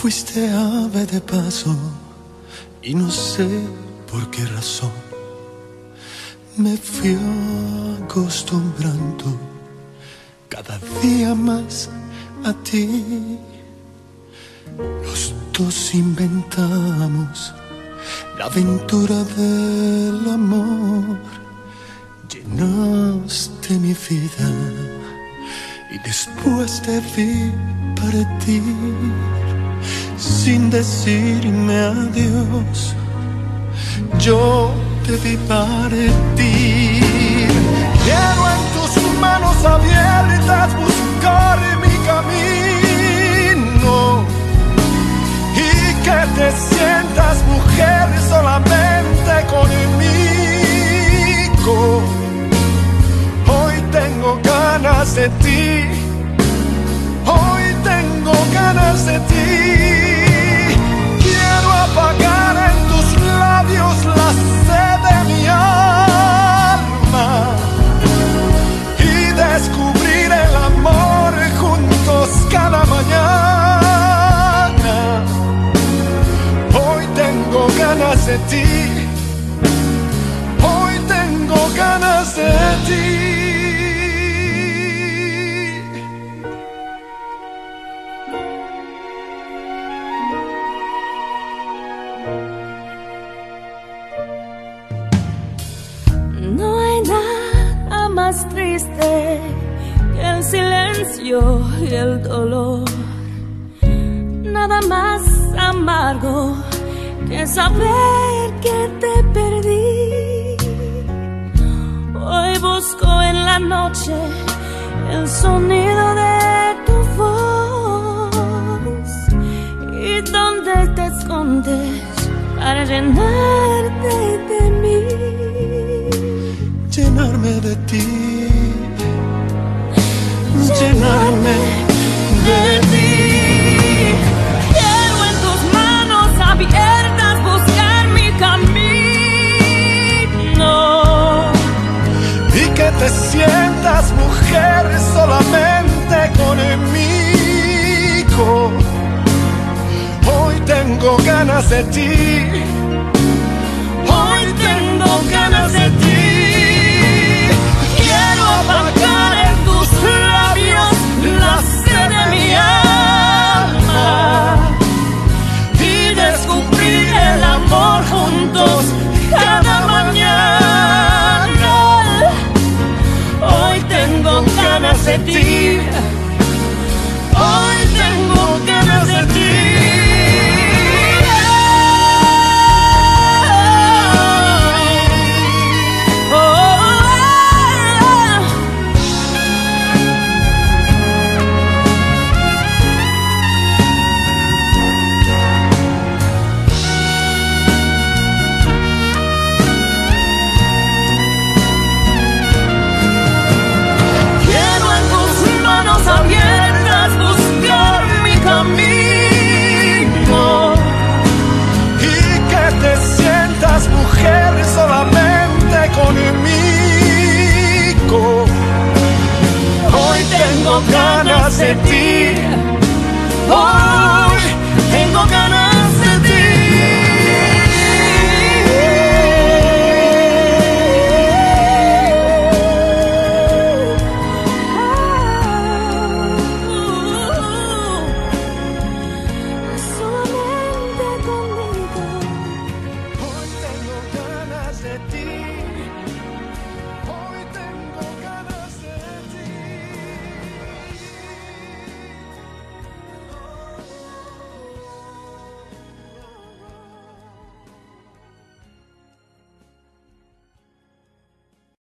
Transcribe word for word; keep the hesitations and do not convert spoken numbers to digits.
fuiste ave de paso y no sé por qué razón me fui acostumbrando cada día más a ti. Los dos inventamos la aventura del amor. Llenaste mi vida y después te vi partir sin decirme adiós. Yo te vi partir. Quiero en tus manos abiertas buscar mi camino y que te sientas mujer solamente conmigo. Hoy tengo ganas de ti, hoy tengo ganas de ti. Quiero apagar en tus labios la sed de mi alma y descubrir el amor juntos cada mañana. Hoy tengo ganas de ti, hoy tengo ganas de ti. Más triste que el silencio y el dolor, nada más amargo que saber que te perdí. Hoy busco en la noche el sonido de tu voz y dónde te escondes para llenarte de mí. Llenarme de ti, llenarme de ti. Quiero en tus manos abiertas buscar mi camino y que te sientas mujer solamente conmigo. Hoy tengo ganas de ti, hoy tengo ganas de ti. Apagar en tus labios la sed de mi alma y descubrir el amor juntos cada mañana. Hoy tengo ganas de ti,